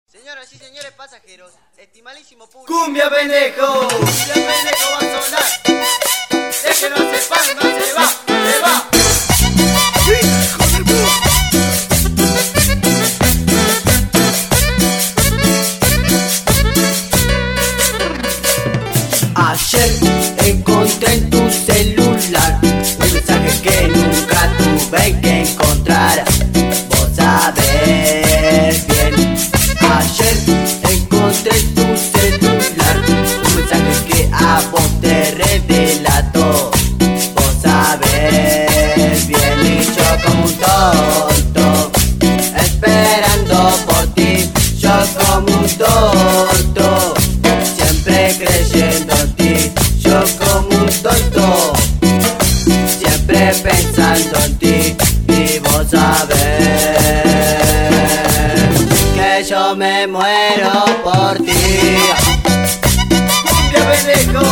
Señoras y señores pasajeros, estimadísimo público. ¡Cumbia pendejo! ¡Cumbia pendejo va a sonar! ¡Déjenos hacer palmas! ¡Se va! ¡Se va! ¡Hijo de puta! Ayer encontré en tu celular un mensaje que nunca tuve que encontrar. Vos sabés bien. Ayer encontré en tu celular un mensaje que a vos te redelató. Vos sabés bien y yo como un tonto esperando por ti. Yo como un tonto siempre creyendo en ti. Yo como un tonto siempre pensando en ti. Y vos sabés que yo me muero por ti. ¡Cumbia pendejo!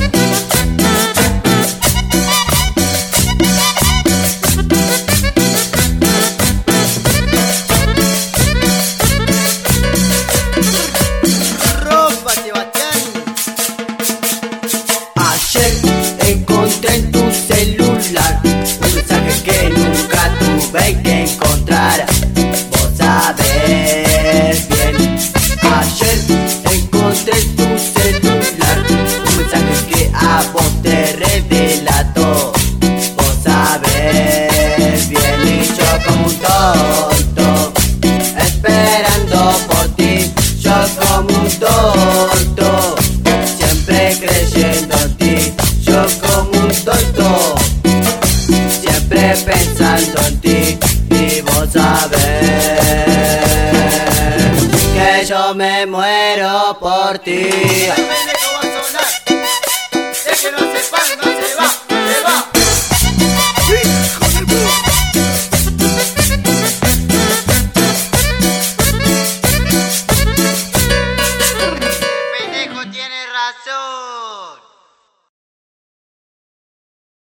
¡Ropa, Sebastián! Ayer encontré en tu celular un mensaje que nunca tuve que encontrar. Vos sabés bien. Ayer encontré en tu celular un mensaje que a vos te redelató. Vos sabés bien y yo como un tonto esperando por ti. Yo como un tonto siempre creyendo en ti. Yo como un tonto siempre pensando en ti. Y vos sabés que yo me muero por ti. ¡Cumbia pendejo!